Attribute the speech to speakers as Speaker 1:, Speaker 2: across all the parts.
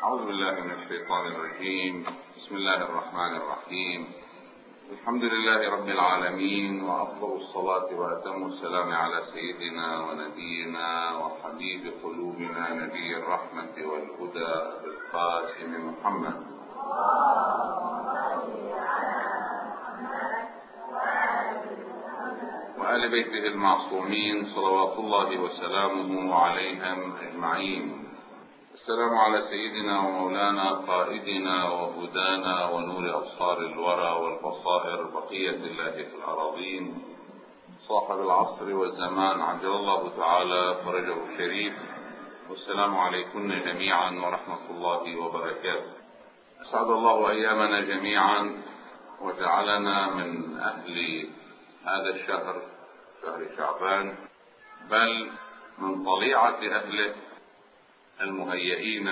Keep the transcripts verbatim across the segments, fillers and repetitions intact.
Speaker 1: أعوذ بالله من الشيطان الرجيم. بسم الله الرحمن الرحيم. الحمد لله رب العالمين، وأفضل الصلاة وأتم السلام على سيدنا ونبينا وحبيب قلوبنا نبي الرحمة والهدى القاسم محمد وآل بيته المعصومين صلوات الله وسلامه عليهم أجمعين. السلام على سيدنا ومولانا قائدنا وهدانا ونور أبصار الورى والبصائر بقية الله في الأراضين، صاحب العصر والزمان عجل الله تعالى فرجه الشريف. والسلام عليكم جميعا ورحمة الله وبركاته. أسعد الله أيامنا جميعا وجعلنا من أهل هذا الشهر، شهر شعبان، بل من طليعة أهله المهيئين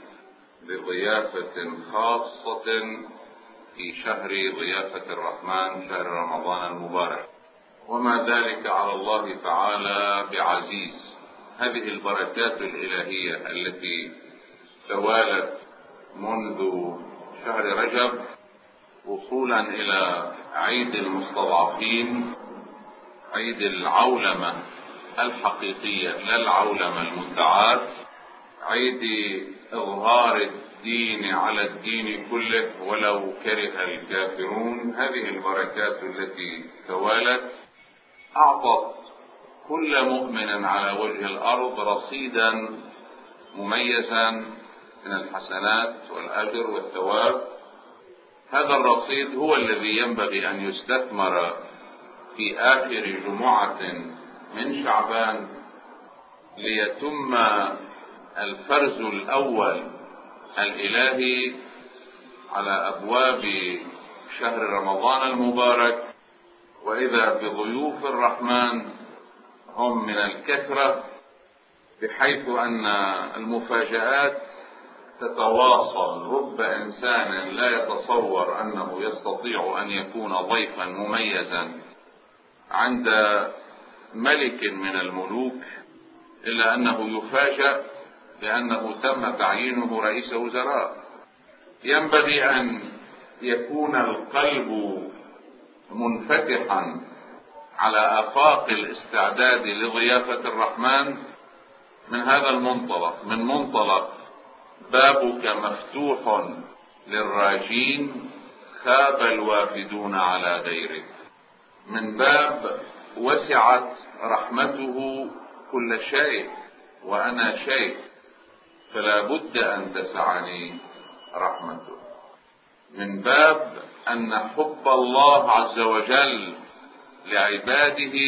Speaker 1: لضيافة خاصة في شهر ضيافة الرحمن، شهر رمضان المبارك، وما ذلك على الله تعالى بعزيز. هذه البركات الإلهية التي توالت منذ شهر رجب وصولا إلى عيد المستضعفين، عيد العولمة الحقيقية لا العولمة المدعاة، عيد إظهار الدين على الدين كله ولو كره الكافرون. هذه البركات التي توالت أعطت كل مؤمن على وجه الأرض رصيدا مميزا من الحسنات والأجر والثواب. هذا الرصيد هو الذي ينبغي أن يستثمر في آخر جمعة من شعبان ليتم الفرز الأول الإلهي على أبواب شهر رمضان المبارك، وإذا بضيوف الرحمن هم من الكثرة، بحيث أن المفاجآت تتواصل. رب إنسان لا يتصور أنه يستطيع أن يكون ضيفا مميزا عند ملك من الملوك إلا أنه يفاجأ لأنه تم تعيينه رئيس وزراء. ينبغي أن يكون القلب منفتحا على آفاق الاستعداد لضيافة الرحمن من هذا المنطلق، من منطلق بابك مفتوح للراجين، خاب الوافدون على غيرك، من باب وسعت رحمته كل شيء وأنا شيء، فلا بد أن تسعني رحمته، من باب أن حب الله عز وجل لعباده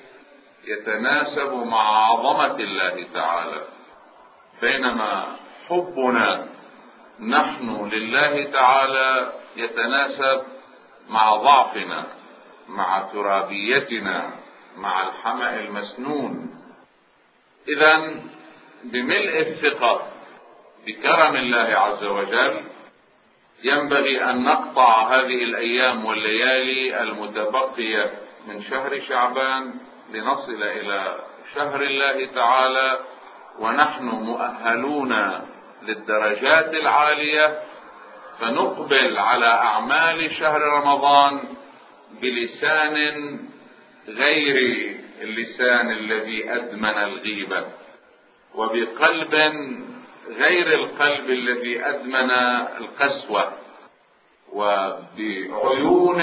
Speaker 1: يتناسب مع عظمة الله تعالى، بينما حبنا نحن لله تعالى يتناسب مع ضعفنا، مع ترابيتنا، مع الحمأ المسنون. إذن بملء الثقة بكرم الله عز وجل ينبغي أن نقطع هذه الأيام والليالي المتبقية من شهر شعبان لنصل إلى شهر الله تعالى ونحن مؤهلون للدرجات العالية، فنقبل على أعمال شهر رمضان بلسان غير اللسان الذي أدمن الغيبة، وبقلب غير القلب الذي أدمن القسوة، وبعيون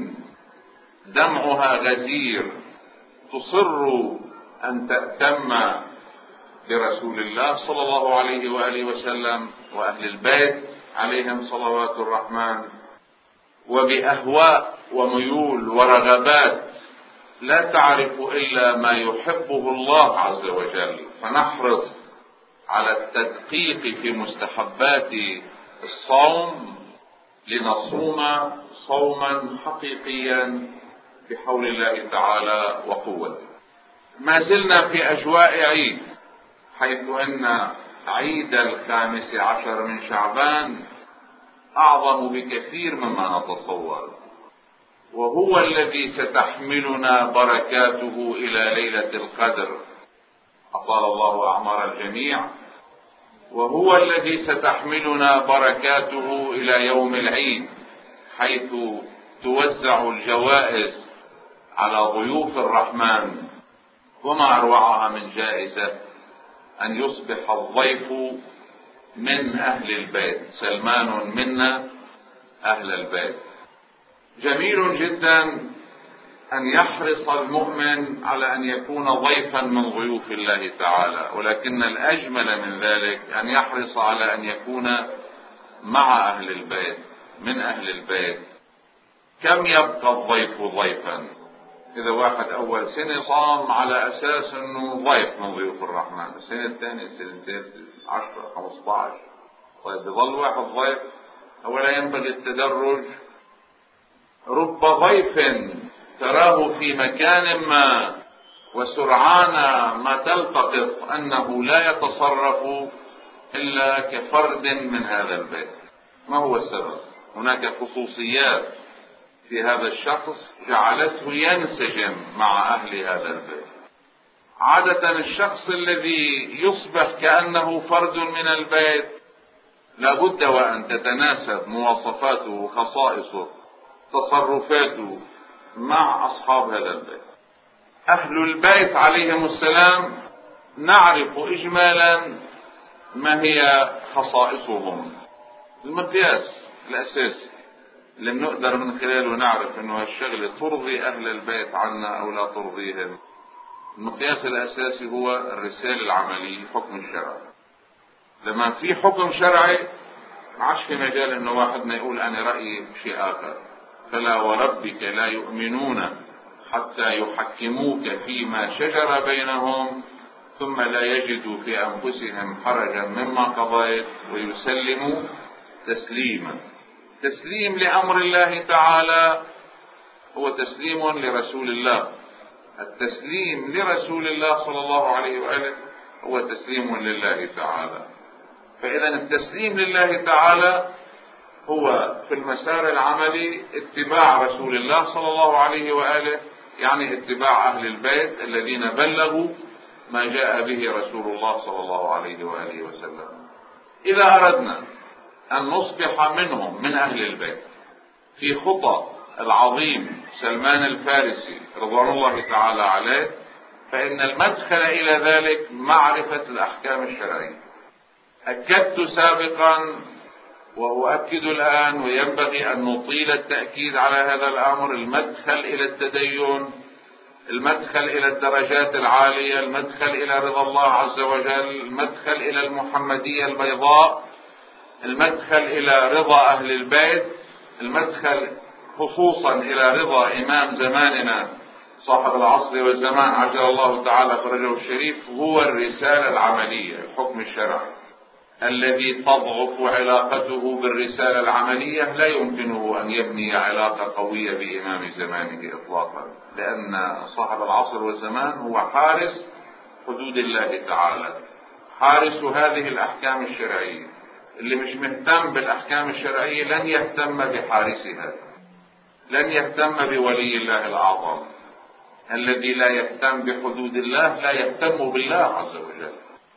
Speaker 1: دمعها غزير تصر أن تأتم برسول الله صلى الله عليه وآله وسلم وأهل البيت عليهم صلوات الرحمن، وبأهواء وميول ورغبات لا تعرف إلا ما يحبه الله عز وجل، فنحرص على التدقيق في مستحبات الصوم لنصوم صوما حقيقيا بحول الله تعالى وقوته. ما زلنا في أجواء عيد، حيث أن عيد الخامس عشر من شعبان أعظم بكثير مما نتصور، وهو الذي ستحملنا بركاته إلى ليلة القدر. أطال الله أعمار الجميع وهو الذي ستحملنا بركاته إلى يوم العيد، حيث توزع الجوائز على ضيوف الرحمن. وما أروعها من جائزة أن يصبح الضيف من أهل البيت، سلمان منا أهل البيت. جميل جدا أن يحرص المؤمن على أن يكون ضيفا من ضيوف الله تعالى، ولكن الأجمل من ذلك أن يحرص على أن يكون مع أهل البيت، من أهل البيت. كم يبقى الضيف ضيفا؟ إذا واحد أول سنة صام على أساس أنه ضيف من ضيوف الرحمن، السنة الثانية، السنتين، عشرة، خمسة عشر، طيب يظل واحد ضيف؟ أولا ينبغي التدرج. رب ضيف تراه في مكان ما وسرعان ما تلتقط أنه لا يتصرف إلا كفرد من هذا البيت. ما هو السبب؟ هناك خصوصيات في هذا الشخص جعلته ينسجم مع أهل هذا البيت. عادة الشخص الذي يصبح كأنه فرد من البيت لابد وأن تتناسب مواصفاته وخصائصه، تصرفاته مع أصحاب هذا البيت. أهل البيت عليهم السلام نعرف إجمالا ما هي خصائصهم. المقياس الأساسي اللي بنقدر من خلاله نعرف انه هالشغلة ترضي اهل البيت عنا او لا ترضيهم، المقياس الاساسي هو الرسالة العملية، حكم الشرع. لما في حكم شرعي ما عادش في مجال انه واحد ما يقول انا رأيي شيء اخر. فلا وربك لا يؤمنون حتى يحكموك فيما شجر بينهم ثم لا يجدوا في انفسهم حرجا مما قضيت ويسلموا تسليما. تسليم لأمر الله تعالى هو تسليم لرسول الله. التسليم لرسول الله صلى الله عليه وآله هو تسليم لله تعالى. فإذا التسليم لله تعالى هو في المسار العملي اتباع رسول الله صلى الله عليه وآله، يعني اتباع أهل البيت الذين بلغوا ما جاء به رسول الله صلى الله عليه وآله وسلم. إذا أردنا أن نصبح منهم من أهل البيت في خطى العظيم سلمان الفارسي رضوان الله تعالى عليه، فإن المدخل إلى ذلك معرفة الأحكام الشرعية. أكدت سابقا وأؤكد الآن، وينبغي أن نطيل التأكيد على هذا الأمر، المدخل إلى التدين، المدخل إلى الدرجات العالية، المدخل إلى رضا الله عز وجل، المدخل إلى المحمدية البيضاء، المدخل إلى رضا أهل البيت، المدخل خصوصا إلى رضا إمام زماننا صاحب العصر والزمان عجل الله تعالى فرجه الشريف، هو الرسالة العملية، الحكم الشرعي الذي تضعف علاقته بالرسالة العملية لا يمكنه أن يبني علاقة قوية بإمام زمانه إطلاقا، لأن صاحب العصر والزمان هو حارس حدود الله تعالى، حارس هذه الأحكام الشرعية. اللي مش مهتم بالأحكام الشرعية لن يهتم بحارسها، لن يهتم بولي الله الأعظم. الذي لا يهتم بحدود الله لا يهتم بالله عز وجل.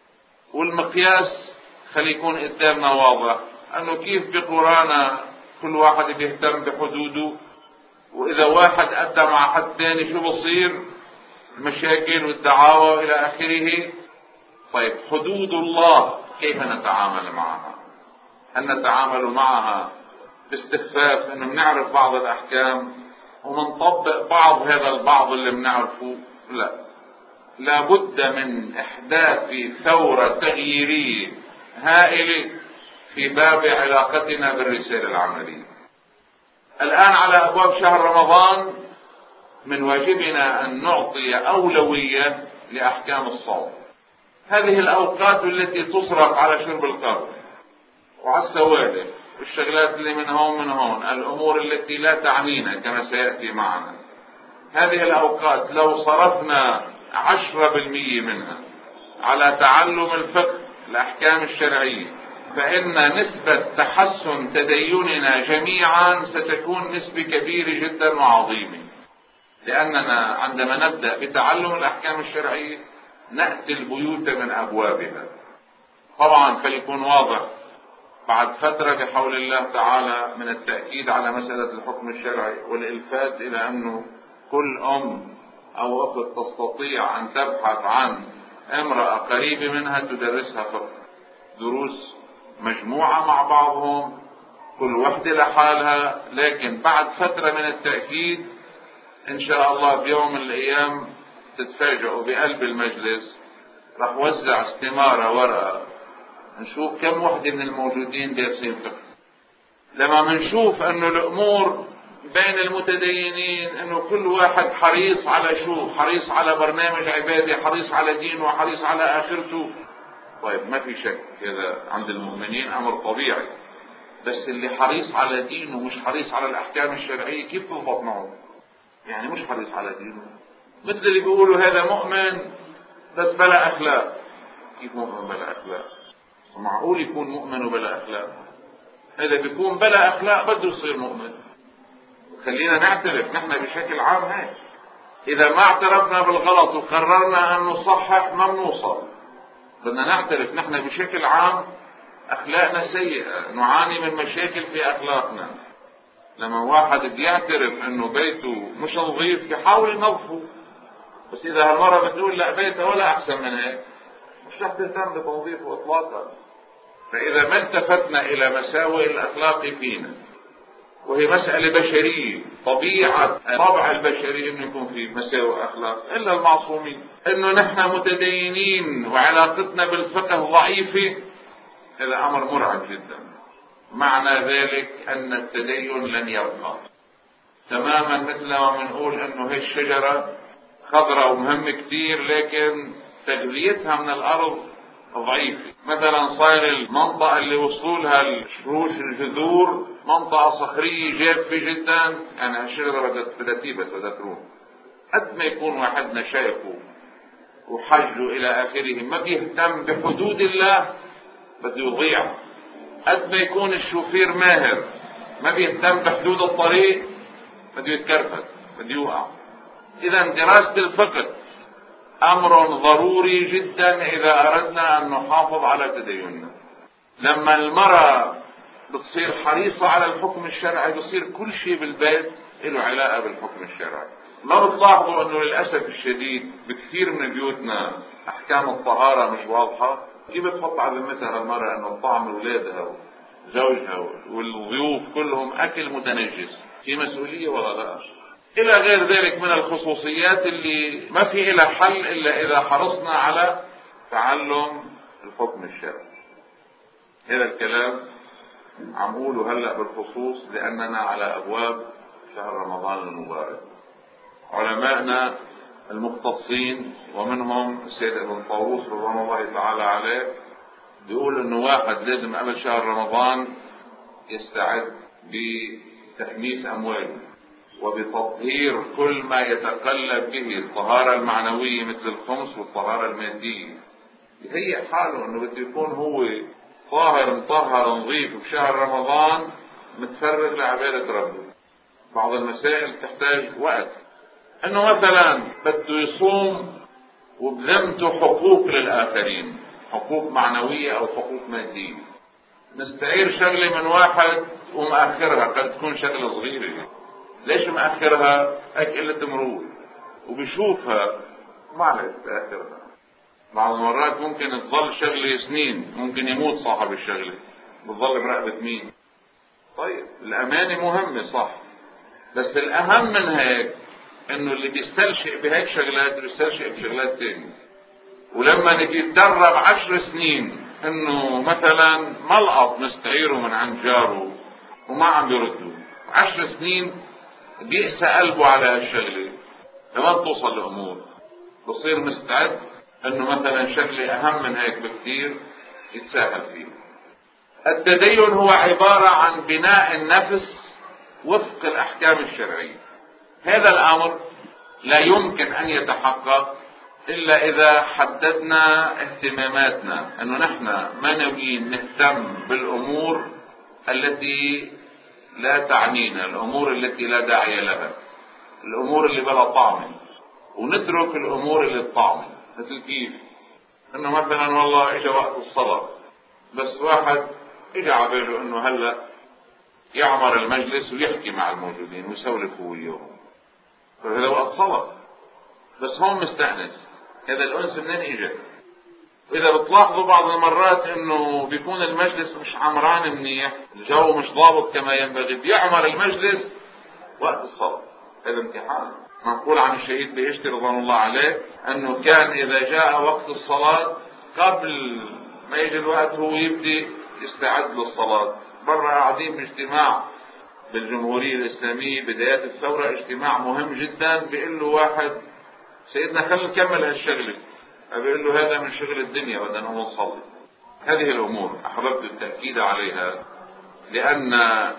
Speaker 1: والمقياس خلي يكون قدامنا واضح، أنه كيف بقرانا كل واحد بيهتم بحدوده، وإذا واحد أدى مع حد ثاني شو بصير؟ المشاكل والدعاوى وإلى آخره. طيب حدود الله كيف نتعامل معها؟ هل نتعامل معها باستخفاف انه بنعرف بعض الاحكام ومنطبق بعض هذا البعض اللي بنعرفه؟ لا، لابد من احداث ثورة تغييرية هائلة في باب علاقتنا بالرسالة العملية. الان على ابواب شهر رمضان من واجبنا ان نعطي اولوية لاحكام الصوم. هذه الاوقات التي تصرف على شرب الخمر وعلى السوالف والشغلات اللي من هون من هون، الامور التي لا تعنينا كما سيأتي معنا، هذه الاوقات لو صرفنا عشرة بالمية منها على تعلم الفقه الاحكام الشرعية، فإن نسبة تحسن تديننا جميعا ستكون نسبة كبيرة جدا وعظيمة. لأننا عندما نبدأ بتعلم الأحكام الشرعية نأتي البيوت من أبوابها. طبعا فليكون واضح، بعد فترة بحول الله تعالى من التأكيد على مسألة الحكم الشرعي والإلفات إلى أنه كل أم أو أخت تستطيع أن تبحث عن امرأة قريبة منها تدرسها فقه، دروس مجموعة مع بعضهم كل وحدة لحالها، لكن بعد فترة من التأكيد إن شاء الله بيوم من الأيام تتفاجئوا بقلب المجلس راح وزع استمارة ورقة نشوف كم وحدة من الموجودين دارسين فقه. لما منشوف انه الامور بين المتدينين انه كل واحد حريص على شو، حريص على برنامج عبادي، حريص على دينه وحريص على اخرته، طيب ما في شك هذا عند المؤمنين امر طبيعي، بس اللي حريص على دينه مش حريص على الاحكام الشرعية كيف تضبط معه؟ يعني مش حريص على دينه، مثل اللي بيقولوا هذا مؤمن بس بلا اخلاق. كيف مؤمن بلا اخلاق؟ معقول يكون مؤمن وبلا اخلاق؟ هذا بيكون بلا اخلاق بده يصير مؤمن. خلينا نعترف نحن بشكل عام هيك، اذا ما اعترفنا بالغلط وقررنا ان نصحح ما بنوصل. بدنا نعترف نحن بشكل عام اخلاقنا سيئة، نعاني من مشاكل في اخلاقنا. لما واحد بيعترف انه بيته مش نظيف بيحاول ينظفه، بس اذا هالمرة بتقول لا بيتها ولا احسن من هيك مش رح تهتم بتنظيفه اطلاقا. فاذا ما التفتنا الى مساوئ الاخلاق فينا، وهي مسألة بشرية، طبيعة طبع البشري انه يكون في مساوئ اخلاق الا المعصومين، انه نحن متدينين وعلاقتنا بالفقه ضعيفة، هذا امر مرعب جدا. معنى ذلك ان التدين لن يبقى، تماما مثل ما بنقول انه هي الشجرة خضراء ومهمة كتير لكن تغذيتها من الارض ضعيفة. مثلا صاير المنطقة اللي وصولها الشروش الجذور منطقة صخرية جافة جدا، يعني هالشجرة بدها تيبس بدها تروح. قد ما يكون واحدنا شايفه وحجه الى اخره ما بيهتم بحدود الله بده يضيع. قد ما يكون الشوفير ماهر ما بيهتم بحدود الطريق بده يتكرفت بده يوقع. اذا دراسة الفقه امر ضروري جدا اذا اردنا ان نحافظ على تديننا. لما المرأة بتصير حريصة على الحكم الشرعي بصير كل شيء بالبيت له علاقة بالحكم الشرعي. ما بتلاحظوا انه للأسف الشديد بكثير من بيوتنا احكام الطهارة مش واضحة؟ كيف بتحط على ذمتها المرأة انه طعم اولادها وزوجها والضيوف كلهم اكل متنجس؟ في مسؤولية ولا لا؟ الى غير ذلك من الخصوصيات اللي ما في لها حل الا اذا حرصنا على تعلم الحكم الشرعي. هذا الكلام عم قوله هلا بالخصوص لاننا على ابواب شهر رمضان المبارك. علماءنا المختصين ومنهم السيد ابن طاووس رضوان الله تعالى عليه بيقول انه واحد لازم قبل شهر رمضان يستعد بتحميس امواله وبتطهير كل ما يتقلب به الطهارة المعنوية مثل الخمس والطهارة المادية. يهيئ حاله انه بده يكون هو طاهر مطهر نظيف بشهر رمضان متفرغ لعبادة ربه. بعض المسائل تحتاج وقت، انه مثلا بده يصوم وبذمته حقوق للآخرين، حقوق معنوية او حقوق مادية. نستعير شغلة من واحد ومأخرها، قد تكون شغلة صغيرة، ليش مأخرها؟ هيك قلة مرور، وبشوفها ما عليك تأخرها. بعض المرات ممكن تظل شغلة سنين، ممكن يموت صاحب الشغلة، بتظل برقبة مين؟ طيب الأمانة مهمة صح، بس الأهم من هيك إنه اللي بيستلشئ بهيك شغلات بيستلشئ بشغلات تانية. ولما نجي يتدرب عشر سنين إنه مثلا ملقط مستعيره من عند جاره وما عم بيرده، عشر سنين بيأسى قلبه على هالشغلة، لما توصل الأمور بصير مستعد انه مثلا شغلة اهم من هيك بكثير يتساهل فيه. التدين هو عبارة عن بناء النفس وفق الاحكام الشرعية. هذا الامر لا يمكن ان يتحقق الا اذا حددنا اهتماماتنا، انه نحن ما نبغي نهتم بالامور التي لا تعنينا، الامور التي لا داعي لها، الامور اللي بلا طعم، ونترك الامور اللي بطعم. مثل كيف؟ انه مثلا والله اجى وقت الصلاة بس واحد اجى على باله انه هلا يعمر المجلس ويحكي مع الموجودين ويسولف وياهم، فهذا وقت صلاة، بس هون مستأنس. هذا الأنس منين اجى؟ إذا بتلاحظوا بعض المرات إنه بيكون المجلس مش عمران منيح، الجو مش ضابط كما ينبغي، بيعمر المجلس وقت الصلاة. هذا امتحان. منقول عن الشهيد بهشتي رضوان الله عليه أنه كان إذا جاء وقت الصلاة قبل ما يجي الوقت هو يبدي يستعد للصلاة. برا قاعدين باجتماع بالجمهورية الإسلامية بدايات الثورة، اجتماع مهم جدا، بيقول له واحد سيدنا خلينا نكمل هالشغلة، بيقول له هذا من شغل الدنيا بدنا نقوم نصلي. هذه الأمور أحببت التأكيد عليها، لأن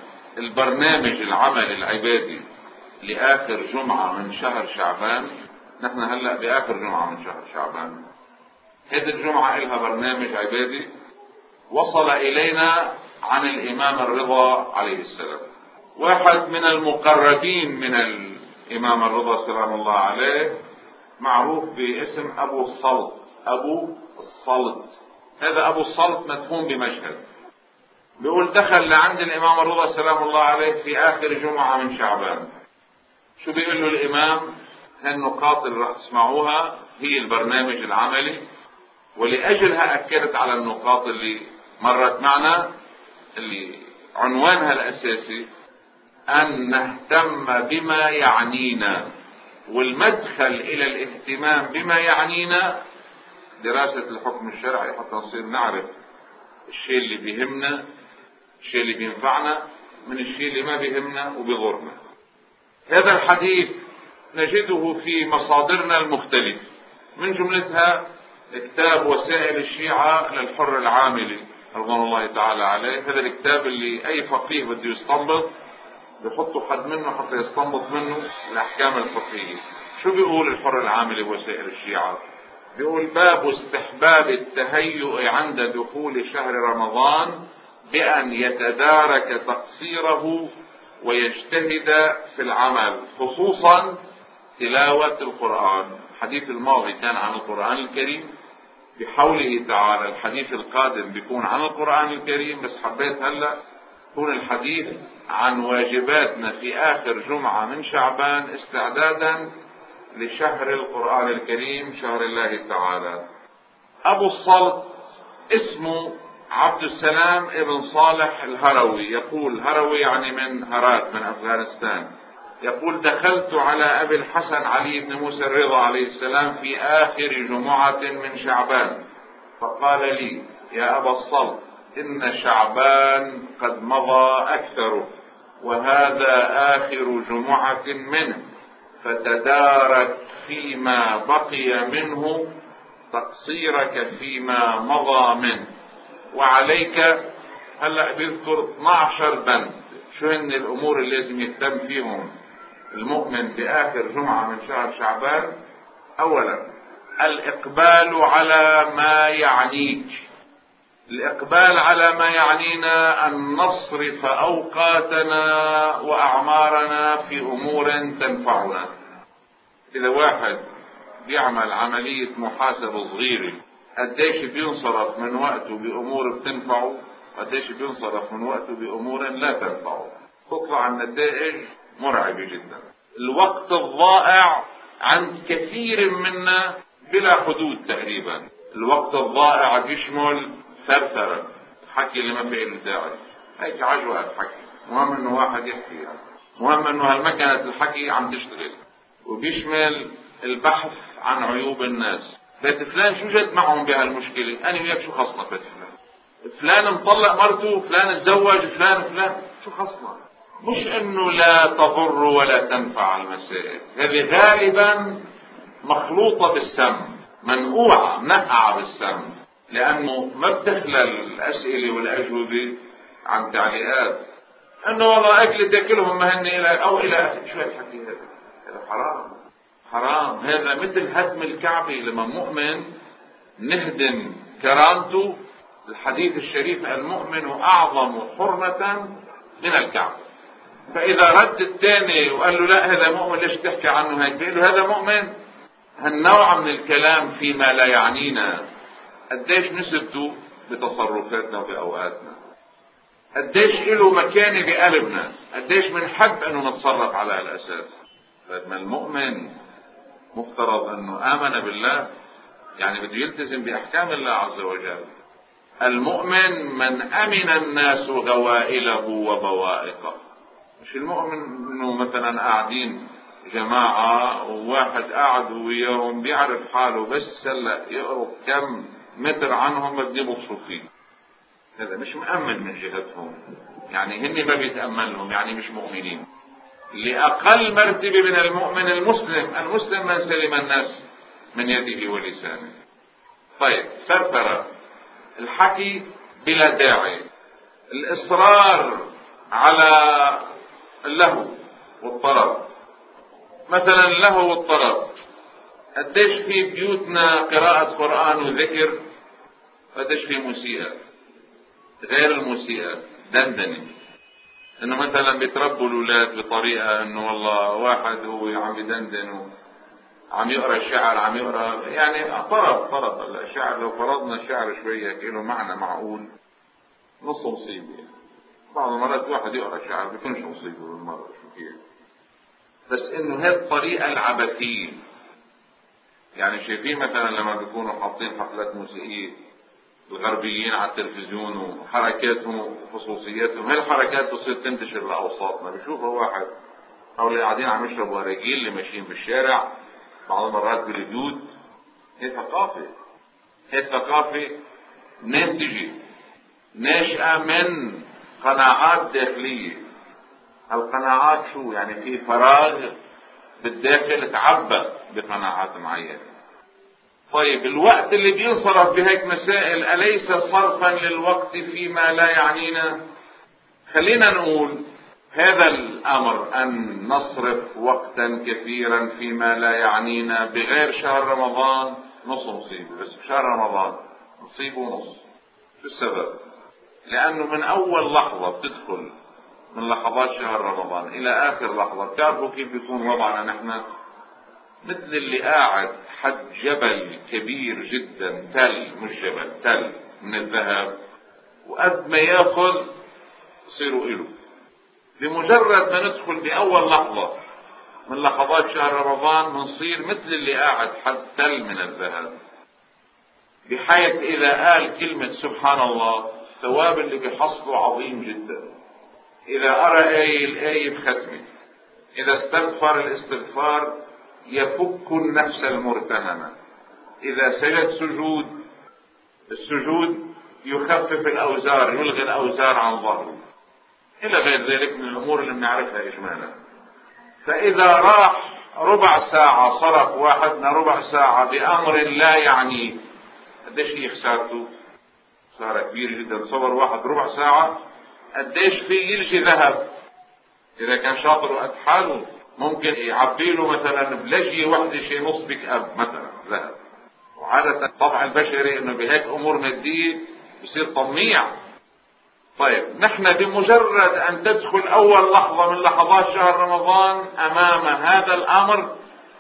Speaker 1: البرنامج العمل العبادي لآخر جمعة من شهر شعبان، نحن هلأ بآخر جمعة من شهر شعبان، هذه الجمعة إلها برنامج عبادي وصل إلينا عن الإمام الرضا عليه السلام. واحد من المقربين من الإمام الرضا سلام الله عليه معروف باسم أبو الصلت. أبو الصلت هذا أبو الصلت مدفون بمشهد. بيقول دخل لعند الإمام الرضا سلام الله عليه في آخر جمعة من شعبان. شو بيقول له الإمام؟ هالنقاط اللي راح تسمعوها هي البرنامج العملي، ولأجلها أكدت على النقاط اللي مرت معنا، اللي عنوانها الأساسي أن نهتم بما يعنينا، والمدخل إلى الاهتمام بما يعنينا دراسة الحكم الشرعي حتى نصير نعرف الشيء اللي بيهمنا، الشيء اللي بينفعنا من الشيء اللي ما بيهمنا وبيضرنا. هذا الحديث نجده في مصادرنا المختلفة، من جملتها كتاب وسائل الشيعة للحر العاملي رضوان الله تعالى عليه. هذا الكتاب اللي أي فقيه بده يستنبط بيحطوا حد منه حتى يستنبط منه الأحكام الفقهية. شو بيقول الحر العاملي بوسائل الشيعة؟ بيقول باب استحباب التهيؤ عند دخول شهر رمضان بأن يتدارك تقصيره ويجتهد في العمل، خصوصا تلاوة القرآن. الحديث الماضي كان عن القرآن الكريم بحوله تعالى، الحديث القادم بيكون عن القرآن الكريم، بس حبيت هلأ يكون الحديث عن واجباتنا في آخر جمعة من شعبان استعدادا لشهر القرآن الكريم شهر الله تعالى. أبو الصلت اسمه عبد السلام ابن صالح الهروي. يقول هروي يعني من هرات من أفغانستان. يقول دخلت على أبي الحسن علي بن موسى الرضا عليه السلام في آخر جمعة من شعبان فقال لي يا أبا الصلت إن شعبان قد مضى أكثره وهذا آخر جمعة منه، فتدارك فيما بقي منه تقصيرك فيما مضى منه، وعليك. هلأ بيذكر اثني عشر بند شو هن الأمور اللي لازم يهتم فيهم المؤمن بآخر جمعة من شهر شعبان. أولا الإقبال على ما يعنيك. الإقبال على ما يعنينا أن نصرف أوقاتنا وأعمارنا في أمور تنفعنا. إذا واحد بيعمل عملية محاسبة صغيرة قديش بينصرف من وقته بأمور بتنفعه، قديش بينصرف من وقته بأمور لا تنفعه، تطلع النتائج مرعبة جدا. الوقت الضائع عند كثير منا بلا حدود تقريبا. الوقت الضائع بيشمل ثرثرة، الحكي اللي ما فيه له داعي، هيك عجوة الحكي، مهم انه واحد يحكي يعني. مهم انه هالمكنة الحكي عم تشتغل. وبيشمل البحث عن عيوب الناس. بيت فلان شو جد معهم بهالمشكلة؟ أنا وياك شو خصنا بيت فلان؟ فلان مطلق مرته، فلان تزوج، فلان فلان شو خصنا؟ مش انه لا تضر ولا تنفع المسائل، هذه غالبا مخلوطة بالسم، منقوعة منقعة بالسم، لأنه ما بتخلى الأسئلة والأجوبة عن تعليقات أنه والله أكل تأكلهم ما هن إلى أو إلى شو الحكي هذا؟ هذا حرام حرام. هذا مثل هدم الكعبة. لما مؤمن نهدم كرامته، الحديث الشريف المؤمن أعظم حرمة من الكعبة. فإذا رد الثاني وقال له لا هذا مؤمن ليش تحكي عنه هيك، بيقول له هذا مؤمن. هالنوع من الكلام فيما لا يعنينا قديش نسبته بتصرفاتنا وبأوقاتنا، قديش له مكانة بقلبنا، قديش بنحب انه نتصرف على هالاساس. فما المؤمن مفترض انه امن بالله، يعني بده يلتزم باحكام الله عز وجل. المؤمن من امن الناس غوائله وبوائقه. مش المؤمن انه مثلا قاعدين جماعة وواحد قاعد وياهم بيعرف حاله، بس هلا يقرب كم متر عنهم بدي يبصوا فيه. هذا مش مأمن من جهتهم، يعني هن ما بيتأمنهم، يعني مش مؤمنين. لأقل مرتبة من المؤمن المسلم، المسلم من سلم الناس من يده ولسانه. طيب، ثرثرة، الحكي بلا داعي، الإصرار على اللهو والطرب. مثلا اللهو والطرب، قديش في بيوتنا قراءة قرآن وذكر، قديش في موسيقى. غير الموسيقى دندنة، انه مثلا بيتربوا الاولاد بطريقة انه والله واحد هو عم يدندن عم يقرا الشعر، عم يقرا يعني طرب طرب. هلا الشعر لو فرضنا الشعر شوية له معنى معقول نص مصيبة. بعض المرات واحد يقرا الشعر بيكونش مصيبة بالمرة، شو كيف؟ بس انه هي الطريقة العبثية. يعني شايفين مثلا لما بيكونوا حاطين حفلات موسيقية الغربيين على التلفزيون وحركاتهم وخصوصياتهم، هاي الحركات بتصير تنتشر لاوساطنا. بشوفها واحد او اللي قاعدين عم يشربوا اراجيل، اللي ماشيين بالشارع، بعض المرات بالبيوت. هي ثقافة، هي ثقافة منين تجي؟ ناشئة من قناعات داخلية. القناعات شو يعني؟ في فراغ بالداخل تعبى بقناعات معينة. طيب، الوقت اللي بينصرف بهيك مسائل أليس صرفا للوقت فيما لا يعنينا؟ خلينا نقول هذا الأمر أن نصرف وقتا كثيرا فيما لا يعنينا بغير شهر رمضان نص مصيبة، بس بشهر رمضان مصيبة ونص. شو السبب؟ لأنه من أول لحظة بتدخل من لحظات شهر رمضان إلى آخر لحظة، بتعرفوا كيف بيكون وضعنا نحن؟ مثل اللي قاعد حد جبل كبير جدا، تل مش جبل، تل من الذهب، وقد ما ياخذ يصيروا إله. بمجرد ما ندخل بأول لحظة من لحظات شهر رمضان بنصير مثل اللي قاعد حد تل من الذهب، بحيث إذا قال كلمة سبحان الله الثواب اللي بيحصله عظيم جدا. إذا قرأ آية الآية بختمه، إذا استغفر الاستغفار يفك النفس المرتهنة، إذا سجد سجود السجود يخفف الأوزار، يلغي الأوزار عن ظهره، إلى غير ذلك من الأمور اللي بنعرفها إجمالا. فإذا راح ربع ساعة صرف واحدنا ربع ساعة بأمر لا يعني، قديش هي خسارته؟ خسارة كبيرة جدا. تصور واحد ربع ساعة قديش فيه يلجي ذهب. إذا كان شاطر وقت حاله ممكن يعبي له مثلا بلجية واحدة شيء نص بك أب مثلا ذهب. وعادة الطبع البشري إنه بهيك أمور مادية بصير طميع. طيب، نحن بمجرد أن تدخل أول لحظة من لحظات شهر رمضان أمام هذا الأمر،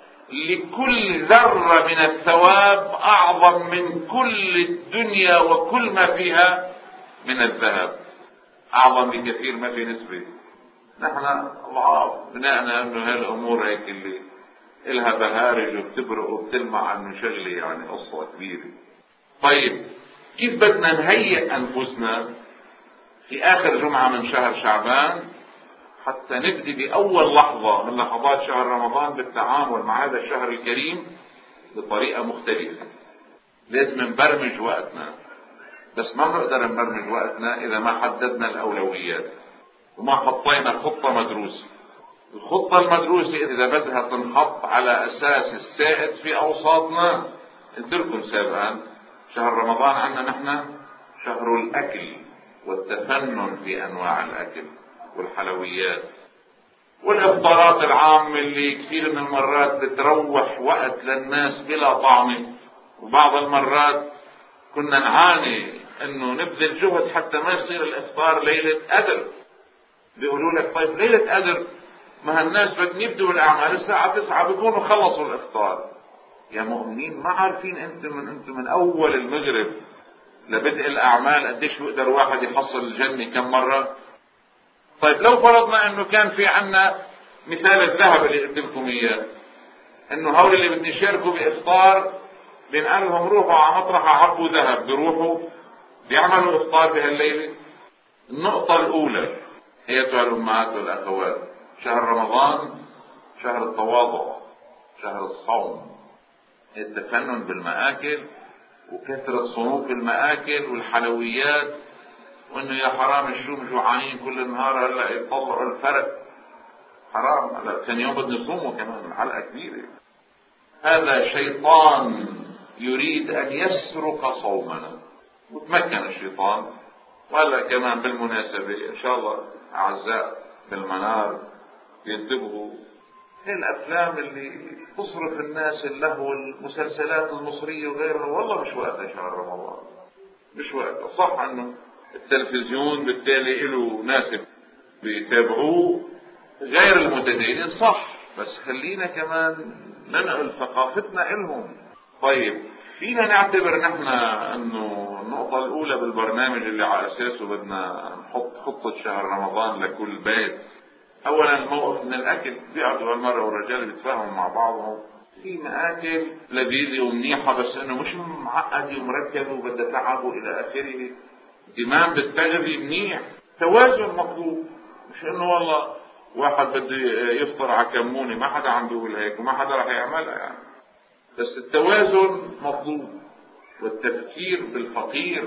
Speaker 1: لكل ذرة من الثواب أعظم من كل الدنيا وكل ما فيها من الذهب، أعظم بكثير، ما في نسبة. نحن ضعاف بناءنا أنه هالأمور هيك اللي إلها بهارج وبتبرق وبتلمع أنه شغلة يعني قصة كبيرة. طيب، كيف بدنا نهيئ أنفسنا في آخر جمعة من شهر شعبان حتى نبدي بأول لحظة من لحظات شهر رمضان بالتعامل مع هذا الشهر الكريم بطريقة مختلفة؟ لازم نبرمج وقتنا، بس ما بنقدر نبرمج وقتنا إذا ما حددنا الأولويات وما حطينا خطة مدروسة. الخطة المدروسة إذا بدها تنحط على أساس السائد في أوساطنا، قلت لكم سابقا شهر رمضان عندنا نحن شهر الأكل والتفنن في أنواع الأكل والحلويات والإفطارات العامة اللي كثير من المرات بتروح وقت للناس بلا طعمة. وبعض المرات كنا نعاني انه نبذل جهد حتى ما يصير الافطار ليلة قدر. بيقولوا لك طيب ليلة قدر ما هالناس بدهم يبدوا الاعمال الساعة تسعة بيكونوا خلصوا الافطار. يا مؤمنين، ما عارفين انتم من انتم من اول المغرب لبدء الأعمال قديش بيقدر واحد يحصل الجنة كم مرة. طيب لو فرضنا انه كان في عنا مثال الذهب اللي قلت لكم اياه، انه هول اللي بدهم يشاركوا بافطار بنقال لهم روحوا على مطرح عبوا ذهب، بيروحوا بيعملوا افطار بهالليله. النقطة الأولى أيتها الأمهات والأخوات، شهر رمضان شهر التواضع، شهر الصوم، التفنن بالمآكل وكثرة صنوف المآكل والحلويات، وإنه يا حرام الشوم جوعانين كل النهار هلا يطلعوا الفرق، حرام هلا ثاني يوم بدنا نصوموا كمان حلقة كبيرة. هذا شيطان يريد أن يسرق صومنا، وتمكن الشيطان. وهلا كمان بالمناسبة إن شاء الله أعزاء بالمنار ينتبهوا، هي الأفلام اللي تصرف الناس اللهو، المسلسلات المصرية وغيرها، والله مش وقتها شهر رمضان، مش وقتها. صح أنه التلفزيون بالتالي له ناس بيتابعوه غير المتدينين، صح، بس خلينا كمان ننقل ثقافتنا إلهم. طيب فينا نعتبر نحن انه النقطة الاولى بالبرنامج اللي على اساسه بدنا نحط خطة شهر رمضان لكل بيت، اولا الموقف من الاكل، بيقعدوا هالمرة والرجال بيتفاهموا مع بعضهم في مآكل لذيذة ومنيحة، بس انه مش معقدة ومركبة وبدها تعب والى اخره. اهتمام بالتغذية منيح، توازن مطلوب، مش انه والله واحد بده يفطر على كمونة، ما حدا عم بيقول هيك وما حدا رح يعملها يعني، بس التوازن مطلوب والتفكير بالفقير.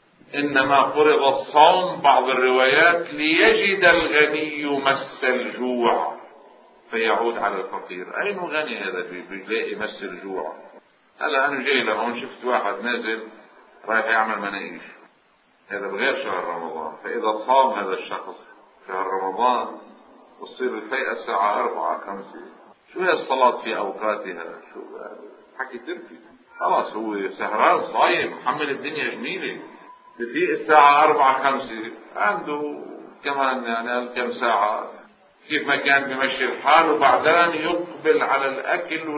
Speaker 1: انما فرض الصوم بعض الروايات ليجد الغني مس الجوع فيعود على الفقير. اين غني هذا بيلاقي مس الجوع؟ هلا انا جاي لهون شفت واحد نازل رايح يعمل مناقيش، هذا بغير شهر رمضان. فاذا صام هذا الشخص شهر رمضان وتصير الفيئة الساعة أربعة خمسة، شو هي الصلاة في أوقاتها؟ شو حكي تركي؟ خلاص هو سهران صايم محمل الدنيا جميلة، بفيق الساعة أربعة خمسة عنده كمان يعني كم ساعة كيف ما كان بمشي الحال، وبعدين يقبل على الأكل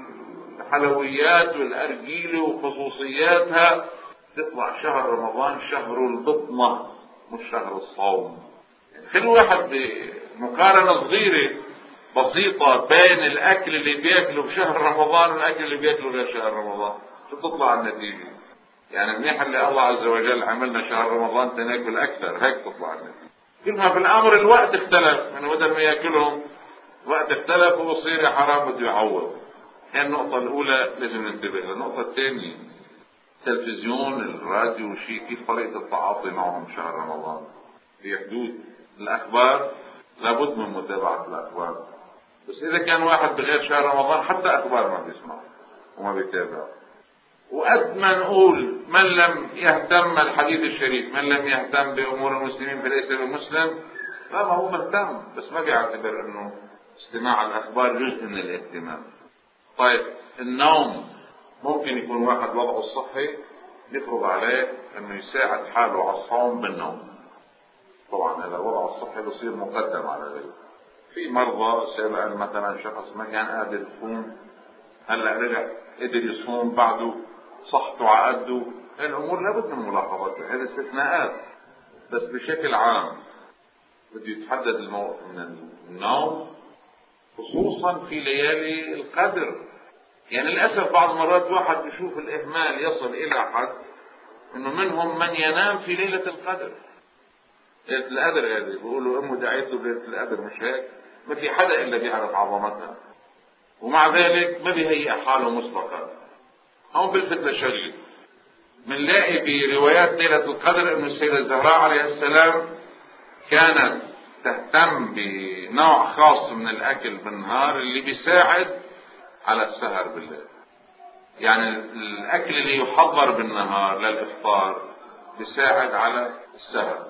Speaker 1: والحلويات والأرجيلة وخصوصياتها. تطلع شهر رمضان شهر البطنة مش شهر الصوم. كل واحد بمقارنة صغيرة بسيطة بين الأكل اللي بياكله بشهر رمضان والأكل اللي بياكله غير شهر رمضان، شو تطلع النتيجة؟ يعني منيح اللي الله عز وجل عملنا شهر رمضان تناكل أكثر، هيك تطلع النتيجة. كل ما في الأمر الوقت اختلف، من بدل ما ياكلهم وقت اختلف وبصير يا حرام بده يعوض. هي النقطة الأولى لازم ننتبه لها. النقطة الثانية، التلفزيون الراديو شيء، كيف طريقة التعاطي معهم شهر رمضان؟ في حدود. الأخبار لابد من متابعة الأخبار، بس إذا كان واحد بغير شهر رمضان حتى أخبار ما بيسمع وما بيتابع. وقد ما نقول من لم يهتم الحديث الشريف، من لم يهتم بأمور المسلمين فليس بمسلم، لا ما هو مهتم بس ما بيعتبر إنه استماع الأخبار جزء من الاهتمام. طيب النوم، ممكن يكون واحد وضعه الصحي يفرض عليه إنه يساعد حاله على الصوم بالنوم. طبعا هذا الوضع الصحي بصير مقدم على ذلك. في مرضى سابقا مثلا شخص ما كان قادر يصوم، هلا رجع قدر يصوم بعده صحته على قده، الامور لابد من ملاحظتها، هذه استثناءات. بس بشكل عام بده يتحدد الموقف من النوم، خصوصا في ليالي القدر. يعني للاسف بعض المرات واحد بيشوف الاهمال يصل الى حد انه منهم من ينام في ليله القدر. ليلة القدر هذه بيقولوا امه دعيت له ليلة القدر، مش هيك؟ ما في حدا الا بيعرف عظمتها، ومع ذلك ما بيهيئ حاله مسبقا. هون بلفت لشغله، بنلاقي بروايات ليلة القدر انه السيدة الزهراء عليه السلام كانت تهتم بنوع خاص من الاكل بالنهار اللي بيساعد على السهر بالليل. يعني الاكل اللي يحضر بالنهار للافطار بيساعد على السهر.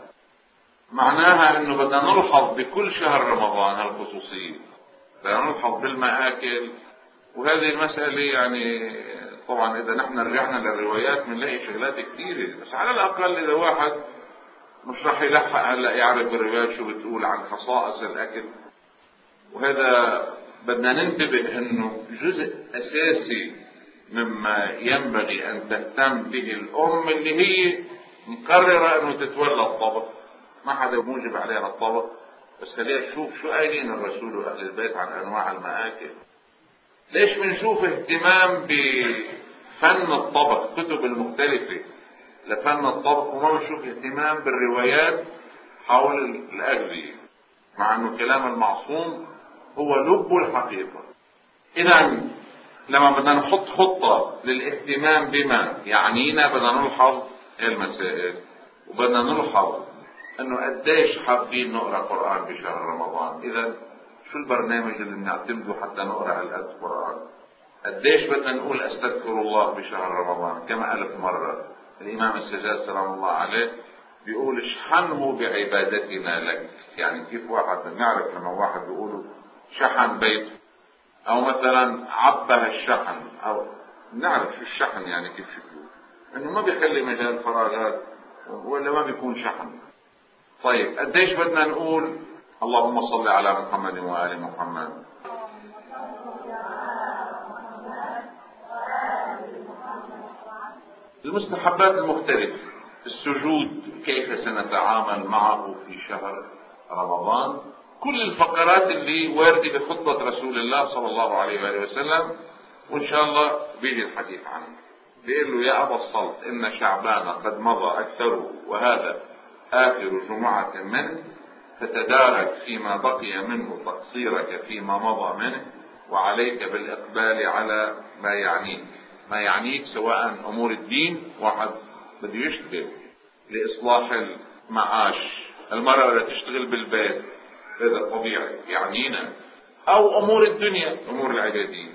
Speaker 1: معناها انه بدنا نلحظ بكل شهر رمضان هالخصوصية، بدنا نلحظ بالمآكل. وهذه المسألة يعني طبعا اذا نحن رجعنا للروايات بنلاقي شغلات كثيرة، بس على الاقل اذا واحد مش راح يلحق هلا يعرف الروايات شو بتقول عن خصائص الاكل. وهذا بدنا ننتبه انه جزء اساسي مما ينبغي أن تهتم به الأم اللي هي مقررة أنه تتولى الطبخ. ما حدا موجب عليها الطبخ، بس خليها تشوف شو قايلين الرسول وأهل البيت عن أنواع المآكل. ليش بنشوف اهتمام بفن الطبخ، كتب المختلفة لفن الطبخ، وما بنشوف اهتمام بالروايات حول الأغذية، مع أنه كلام المعصوم هو لب الحقيقة. إذا لما بدنا نحط خطة للاهتمام بما يعنينا بدنا نلحظ المسائل، وبدنا نلحظ أنه قديش حابين نقرأ قرآن بشهر رمضان. إذا شو البرنامج اللي بنعتمده حتى نقرأ هالقد قرآن؟ قديش بدنا نقول أستغفر الله بشهر رمضان كما ألف مرة. الإمام السجاد سلام الله عليه بيقول اشحنه بعبادتنا لك. يعني كيف واحد نعرف لما واحد بيقوله شحن بيته، أو مثلا عبه الشحن، أو نعرف شو الشحن يعني كيف شكله، إنه ما بيخلي مجال فراغات ولا ما بيكون شحن. طيب قديش بدنا نقول اللهم صل على محمد وآل محمد؟ المستحبات المختلفة، السجود كيف سنتعامل معه في شهر رمضان، كل الفقرات اللي واردة بخطبة رسول الله صلى الله عليه وآله وسلم، وإن شاء الله بيجي الحديث عنه. بيقول له يا أبا الصلت إن شعبان قد مضى أكثره وهذا آخر جمعة منه، فتدارك فيما بقي منه تقصيرك فيما مضى منه، وعليك بالإقبال على ما يعنيك. ما يعنيك سواء أمور الدين، واحد بده يشتغل لإصلاح المعاش، المرأة بدها تشتغل بالبيت هذا طبيعي يعنينا، أو أمور الدنيا أمور العبادية،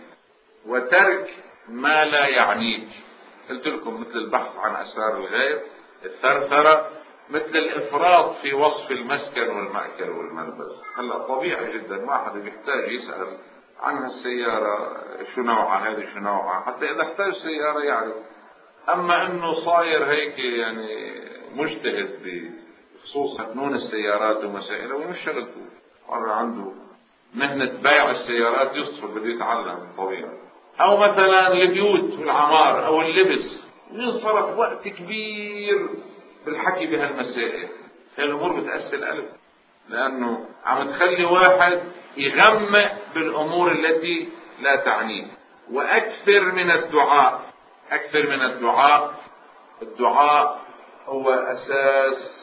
Speaker 1: وترك ما لا يعنيك. قلت لكم مثل البحث عن أسرار الغيب، الثرثرة، مثل الإفراط في وصف المسكن والمأكل والملبس. هلا طبيعي جدا واحد بيحتاج يسأل عن السيارة شو نوعها، هذه شو نوعها، حتى إذا احتاج سيارة يعرف. أما إنه صاير هيك يعني مجتهد بخصوص مكنون السيارات ومسائلها ومش شغلته، مرة عنده مهنة بيع السيارات يصفر بده يتعلم طبيعي. أو مثلا البيوت والعمار أو اللبس، ينصرف وقت كبير بالحكي بهالمسائل. هالأمور بتأثر ألف، لأنه عم تخلي واحد يغمق بالأمور التي لا تعنيه. وأكثر من الدعاء، أكثر من الدعاء. الدعاء هو أساس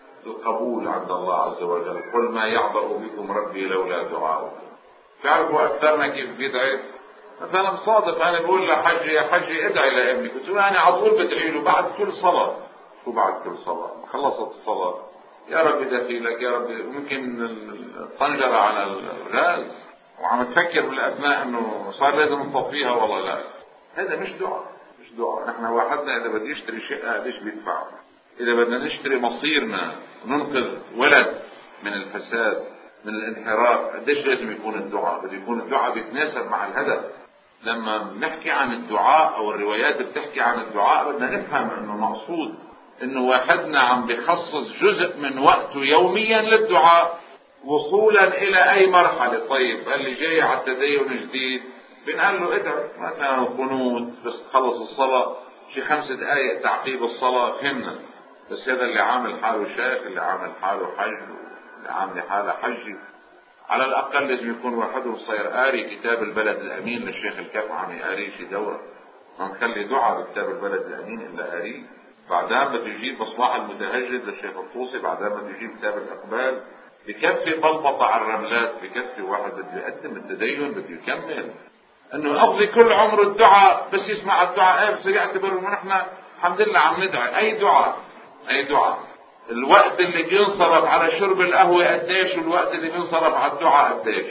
Speaker 1: القبول عند الله عز وجل. قل ما يعبأ بكم ربي لولا دعاؤكم. تعرفوا أكثرنا كيف بيدعي؟ مثلا صادق أنا بقول لحجي يا حجي ادعي لابنك، قلت له أنا على طول بدعي له بعد كل صلاة. شو بعد كل صلاة؟ خلصت الصلاة يا رب دخيلك يا رب، ممكن الطنجرة على الغاز وعم تفكر بالأثناء انه صار لازم نطفيها والله لا. هذا مش دعاء، مش دعاء. نحن واحدنا اذا بده يشتري شقة قديش بيدفع؟ اذا بدنا نشتري مصيرنا وننقذ ولد من الفساد من الانحراف قديش لازم يكون الدعاء؟ بده يكون الدعاء بيتناسب مع الهدف. لما بنحكي عن الدعاء او الروايات بتحكي عن الدعاء بدنا نفهم انه مقصود انه واحدنا عم بيخصص جزء من وقته يوميا للدعاء وصولا الى اي مرحلة. طيب قال لي جاي على التدين جديد، بنقول له ادعي مثلا القنوت بس تخلص الصلاة شي خمس دقائق تعقيب الصلاة، فهمنا. بس هذا اللي عامل حاله شيخ، اللي عامل حاله حج، اللي عامل حاله حج، على الاقل لازم يكون واحدهم صاير قاري كتاب البلد الامين للشيخ الكف، عم يقاري شي دورة. ما نخلي دعاء بكتاب البلد الامين الا قاري. بعدين بده يجيب مصباح المتهجد للشيخ الطوسي، بعدين بده يجيب كتاب الاقبال. بكفي بلبطة على الرملات، بكفي واحد بده يقدم التدين بده يكمل. انه يقضي كل عمره الدعاء بس يسمع الدعاء ايه بصير يعتبر انه نحن الحمد لله عم ندعي. اي دعاء اي دعاء. الوقت اللي بينصرف على شرب القهوة قديش، والوقت اللي بينصرف على الدعاء قديش.